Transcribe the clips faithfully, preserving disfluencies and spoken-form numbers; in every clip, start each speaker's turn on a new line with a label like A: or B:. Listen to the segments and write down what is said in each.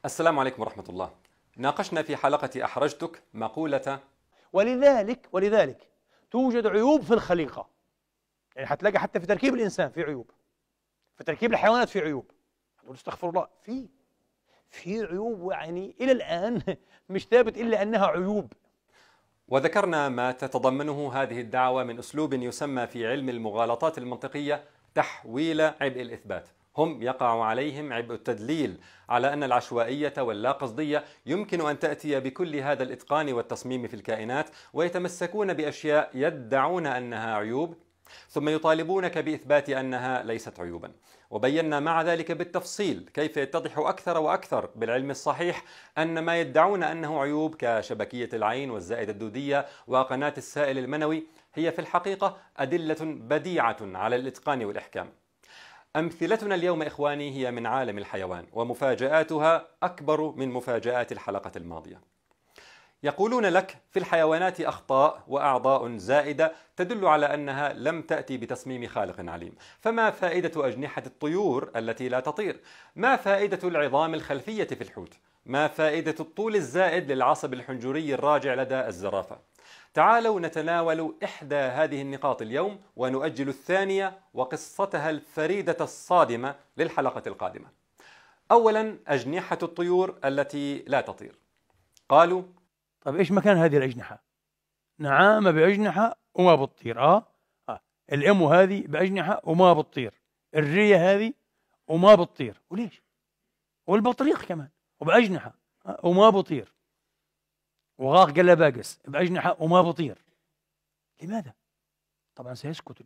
A: السلام عليكم ورحمة الله. ناقشنا في حلقة أحرجتك مقولة
B: ولذلك ولذلك توجد عيوب في الخليقة. يعني حتلاقي حتى في تركيب الإنسان في عيوب، في تركيب الحيوانات في عيوب. هتقول استغفر الله، في في عيوب يعني إلى الآن مش ثابت إلا أنها عيوب.
A: وذكرنا ما تتضمنه هذه الدعوة من أسلوب يسمى في علم المغالطات المنطقية تحويل عبء الإثبات. هم يقع عليهم عبء التدليل على أن العشوائية واللا قصدية يمكن أن تأتي بكل هذا الإتقان والتصميم في الكائنات، ويتمسكون بأشياء يدعون أنها عيوب ثم يطالبونك بإثبات أنها ليست عيوبا. وبينا مع ذلك بالتفصيل كيف يتضح أكثر وأكثر بالعلم الصحيح أن ما يدعون أنه عيوب كشبكية العين والزائدة الدودية وقناة السائل المنوي هي في الحقيقة أدلة بديعة على الإتقان والإحكام. أمثلتنا اليوم إخواني هي من عالم الحيوان، ومفاجآتها أكبر من مفاجآت الحلقة الماضية. يقولون لك في الحيوانات أخطاء وأعضاء زائدة تدل على أنها لم تأتي بتصميم خالق عليم. فما فائدة أجنحة الطيور التي لا تطير؟ ما فائدة العظام الخلفية في الحوت؟ ما فائدة الطول الزائد للعصب الحنجري الراجع لدى الزرافة؟ تعالوا نتناول إحدى هذه النقاط اليوم، ونؤجل الثانية وقصتها الفريدة الصادمة للحلقة القادمة. أولا، أجنحة الطيور التي لا تطير. قالوا
B: طيب إيش مكان هذه الأجنحة؟ نعامة بأجنحة وما بتطير. آه, آه. الأم هذه بأجنحة وما بتطير، الرية هذه وما بتطير، وليش؟ والبطريق كمان وبأجنحة آه. وما بطير، وغاق قلباقس بأجنحة وما بطير. لماذا؟ طبعا سيسكت،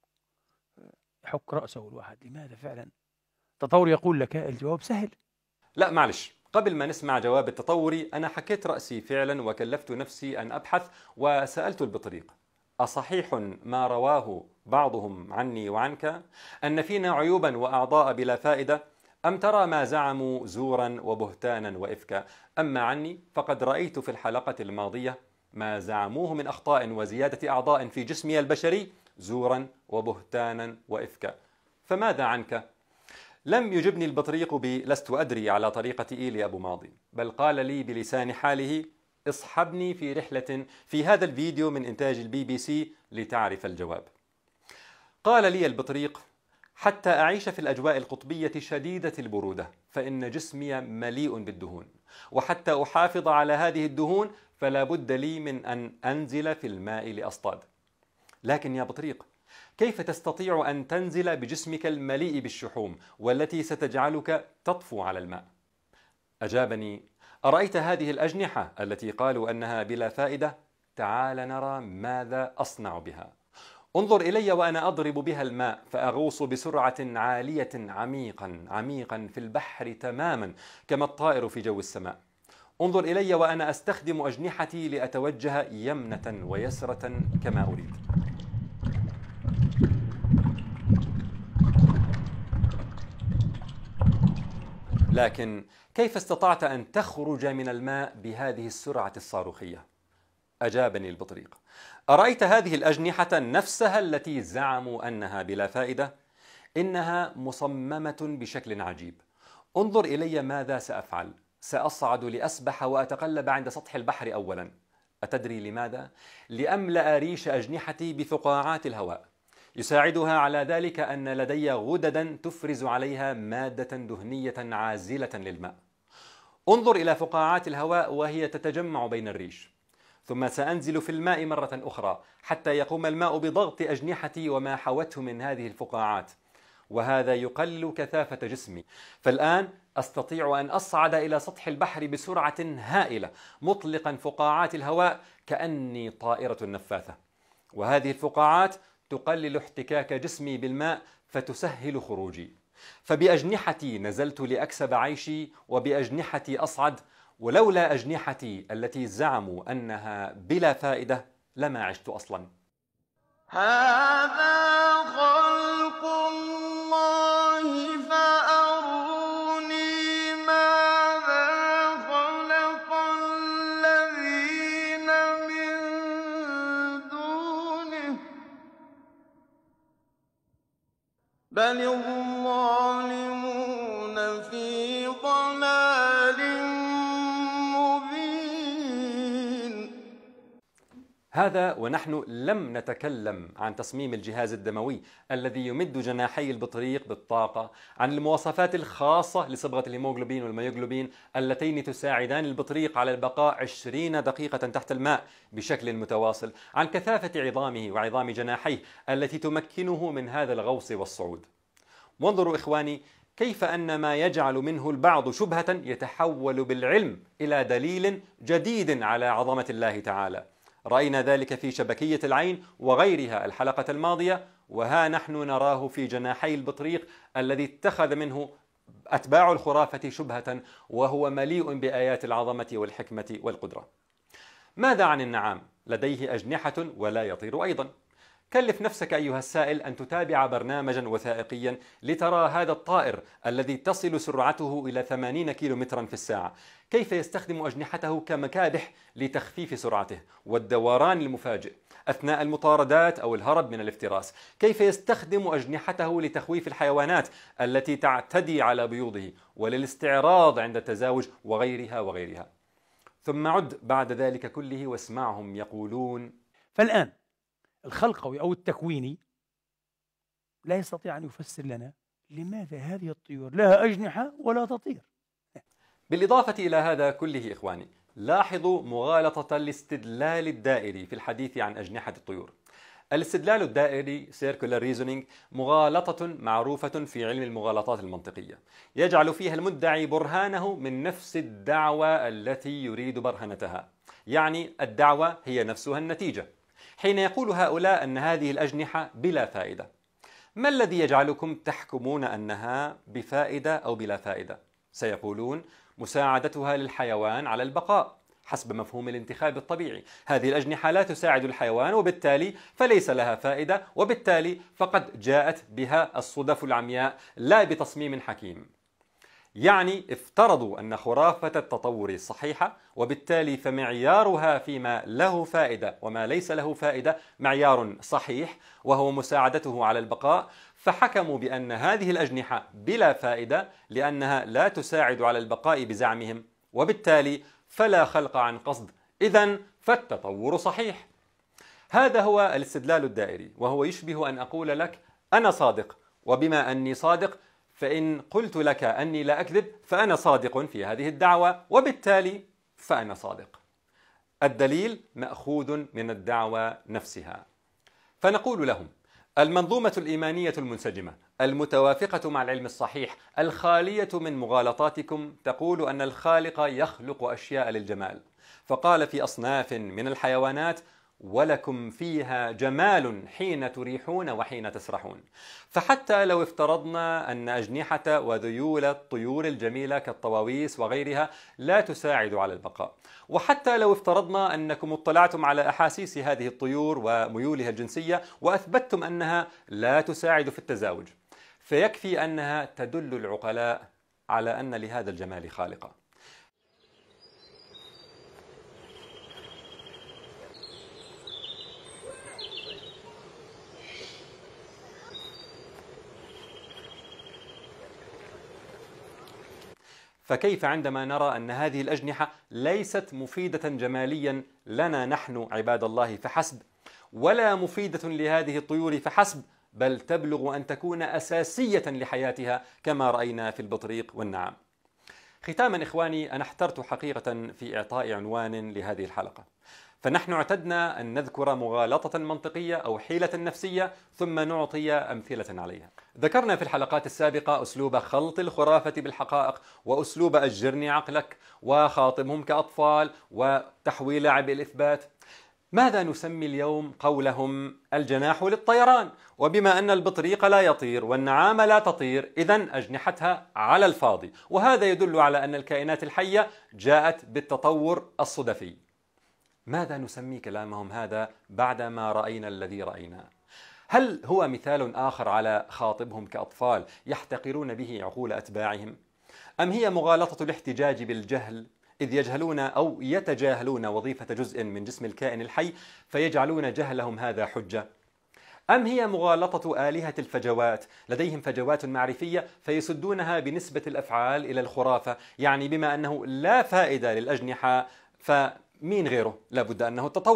B: يحك رأسه الواحد. لماذا فعلا؟ التطور يقول لك الجواب سهل.
A: لا معلش، قبل ما نسمع جواب التطوري أنا حكيت رأسي فعلا وكلفت نفسي أن أبحث وسألت البطريق: أصحيح ما رواه بعضهم عني وعنك أن فينا عيوبا وأعضاء بلا فائدة؟ أم ترى ما زعموا زورا وبهتانا وإفكا؟ أما عني فقد رأيت في الحلقة الماضية ما زعموه من أخطاء وزيادة أعضاء في جسمي البشري زورا وبهتانا وإفكا. فماذا عنك؟ لم يجبني البطريق بلست أدري على طريقة إيلي أبو ماضي، بل قال لي بلسان حاله: اصحبني في رحلة في هذا الفيديو من إنتاج البي بي سي لتعرف الجواب. قال لي البطريق: حتى أعيش في الأجواء القطبية شديدة البرودة فإن جسمي مليء بالدهون، وحتى أحافظ على هذه الدهون فلا بد لي من أن أنزل في الماء لأصطاد. لكن يا بطريق، كيف تستطيع أن تنزل بجسمك المليء بالشحوم والتي ستجعلك تطفو على الماء؟ أجابني: أرأيت هذه الأجنحة التي قالوا أنها بلا فائدة؟ تعال نرى ماذا أصنع بها. انظر إلي وأنا أضرب بها الماء فأغوص بسرعة عالية عميقا عميقا في البحر تماما كما الطائر في جو السماء. انظر إلي وأنا أستخدم أجنحتي لأتوجه يمنة ويسرة كما أريد. لكن كيف استطعت أن تخرج من الماء بهذه السرعة الصاروخية؟ أجابني البطريق: أرأيت هذه الأجنحة نفسها التي زعموا أنها بلا فائدة؟ إنها مصممة بشكل عجيب. انظر إلي ماذا سأفعل. سأصعد لأسبح وأتقلب عند سطح البحر أولا. أتدري لماذا؟ لأملأ ريش أجنحتي بفقاعات الهواء. يساعدها على ذلك أن لدي غددا تفرز عليها مادة دهنية عازلة للماء. انظر إلى فقاعات الهواء وهي تتجمع بين الريش. ثم سأنزل في الماء مرة أخرى حتى يقوم الماء بضغط أجنحتي وما حوته من هذه الفقاعات، وهذا يقلل كثافة جسمي. فالآن أستطيع أن أصعد إلى سطح البحر بسرعة هائلة مطلقا فقاعات الهواء كأني طائرة نفاثة، وهذه الفقاعات تقلل احتكاك جسمي بالماء فتسهل خروجي. فبأجنحتي نزلت لأكسب عيشي وبأجنحتي أصعد، ولولا أجنحتي التي زعموا أنها بلا فائدة لما عشت أصلا.
C: هذا خلق الله فأروني ماذا خلق الذين من دونه بل الظالمون في ضلال
A: هذا ونحن لم نتكلم عن تصميم الجهاز الدموي الذي يمد جناحي البطريق بالطاقة، عن المواصفات الخاصة لصبغة الهيموغلوبين والميوغلوبين اللتين تساعدان البطريق على البقاء عشرين دقيقة تحت الماء بشكل متواصل، عن كثافة عظامه وعظام جناحيه التي تمكنه من هذا الغوص والصعود. وانظروا إخواني كيف أن ما يجعل منه البعض شبهة يتحول بالعلم إلى دليل جديد على عظمة الله تعالى. رأينا ذلك في شبكية العين وغيرها الحلقة الماضية، وها نحن نراه في جناحي البطريق الذي اتخذ منه أتباع الخرافة شبهة، وهو مليء بآيات العظمة والحكمة والقدرة. ماذا عن النعام؟ لديه أجنحة ولا يطير أيضا. كلف نفسك أيها السائل أن تتابع برنامجا وثائقيا لترى هذا الطائر الذي تصل سرعته إلى ثمانين كيلومترا في الساعة كيف يستخدم أجنحته كمكابح لتخفيف سرعته والدوران المفاجئ أثناء المطاردات أو الهرب من الافتراس، كيف يستخدم أجنحته لتخويف الحيوانات التي تعتدي على بيوضه وللاستعراض عند التزاوج وغيرها وغيرها. ثم عد بعد ذلك كله واسمعهم يقولون.
B: فالآن الخلقوي أو التكويني لا يستطيع أن يفسر لنا لماذا هذه الطيور لها أجنحة ولا تطير.
A: بالإضافة إلى هذا كله إخواني، لاحظوا مغالطة الاستدلال الدائري في الحديث عن أجنحة الطيور. الاستدلال الدائري circular reasoning مغالطة معروفة في علم المغالطات المنطقية، يجعل فيها المدعي برهانه من نفس الدعوة التي يريد برهنتها، يعني الدعوة هي نفسها النتيجة. حين يقول هؤلاء أن هذه الأجنحة بلا فائدة، ما الذي يجعلكم تحكمون أنها بفائدة أو بلا فائدة؟ سيقولون مساعدتها للحيوان على البقاء حسب مفهوم الانتخاب الطبيعي. هذه الأجنحة لا تساعد الحيوان وبالتالي فليس لها فائدة، وبالتالي فقد جاءت بها الصدف العمياء لا بتصميم حكيم. يعني افترضوا أن خرافة التطور صحيحة، وبالتالي فمعيارها فيما له فائدة وما ليس له فائدة معيار صحيح وهو مساعدته على البقاء، فحكموا بأن هذه الأجنحة بلا فائدة لأنها لا تساعد على البقاء بزعمهم، وبالتالي فلا خلق عن قصد، إذن فالتطور صحيح. هذا هو الاستدلال الدائري، وهو يشبه أن أقول لك أنا صادق، وبما أني صادق فإن قلت لك أني لا أكذب فأنا صادق في هذه الدعوة، وبالتالي فأنا صادق. الدليل مأخوذ من الدعوة نفسها. فنقول لهم المنظومة الإيمانية المنسجمة المتوافقة مع العلم الصحيح الخالية من مغالطاتكم تقول أن الخالق يخلق أشياء للجمال، فقال في أصناف من الحيوانات ولكم فيها جمال حين تريحون وحين تسرحون. فحتى لو افترضنا أن أجنحة وذيول الطيور الجميلة كالطواويس وغيرها لا تساعد على البقاء، وحتى لو افترضنا أنكم اطلعتم على أحاسيس هذه الطيور وميولها الجنسية وأثبتتم أنها لا تساعد في التزاوج، فيكفي أنها تدل العقلاء على أن لهذا الجمال خالقا. فكيف عندما نرى أن هذه الأجنحة ليست مفيدة جماليا لنا نحن عباد الله فحسب، ولا مفيدة لهذه الطيور فحسب، بل تبلغ أن تكون أساسية لحياتها كما رأينا في البطريق والنعام. ختاما إخواني، أنا احترت حقيقة في إعطاء عنوان لهذه الحلقة، فنحن اعتدنا أن نذكر مغالطة منطقية أو حيلة نفسية ثم نعطي أمثلة عليها. ذكرنا في الحلقات السابقة أسلوب خلط الخرافة بالحقائق، وأسلوب أجرني عقلك، وخاطبهم كأطفال، وتحويل عبء الإثبات. ماذا نسمي اليوم قولهم الجناح للطيران؟ وبما أن البطريق لا يطير والنعام لا تطير، إذن أجنحتها على الفاضي، وهذا يدل على أن الكائنات الحية جاءت بالتطور الصدفي. ماذا نسمي كلامهم هذا بعدما رأينا الذي رأيناه؟ هل هو مثال آخر على خاطبهم كأطفال يحتقرون به عقول أتباعهم؟ أم هي مغالطة الاحتجاج بالجهل، إذ يجهلون أو يتجاهلون وظيفة جزء من جسم الكائن الحي فيجعلون جهلهم هذا حجة؟ أم هي مغالطة آلهة الفجوات، لديهم فجوات معرفية فيسدونها بنسبة الأفعال إلى الخرافة، يعني بما أنه لا فائدة للأجنحة فمين غيره؟ لابد أنه التطور،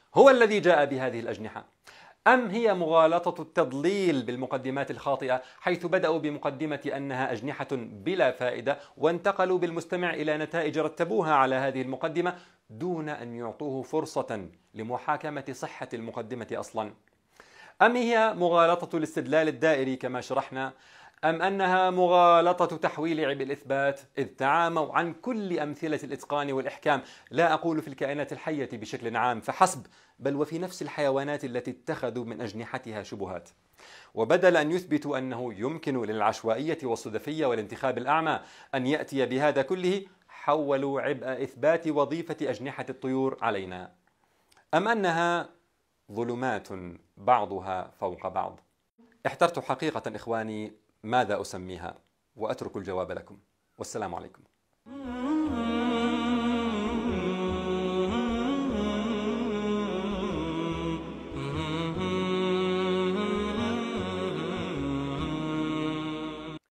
A: هو الذي جاء بهذه الأجنحة؟ أم هي مغالطة التضليل بالمقدمات الخاطئة، حيث بدأوا بمقدمة أنها أجنحة بلا فائدة، وانتقلوا بالمستمع إلى نتائج رتبوها على هذه المقدمة دون أن يعطوه فرصة لمحاكمة صحة المقدمة أصلا؟ أم هي مغالطة الاستدلال الدائري كما شرحنا؟ أم أنها مغالطة تحويل عبء الإثبات، إذ تعاموا عن كل أمثلة الإتقان والإحكام، لا أقول في الكائنات الحية بشكل عام فحسب، بل وفي نفس الحيوانات التي اتخذوا من أجنحتها شبهات. وبدل أن يثبتوا أنه يمكن للعشوائية والصدفية والانتخاب الأعمى أن يأتي بهذا كله، حولوا عبء إثبات وظيفة أجنحة الطيور علينا. أم أنها ظلمات بعضها فوق بعض؟ احترت حقيقة إخواني ماذا أسميها، وأترك الجواب لكم، والسلام عليكم.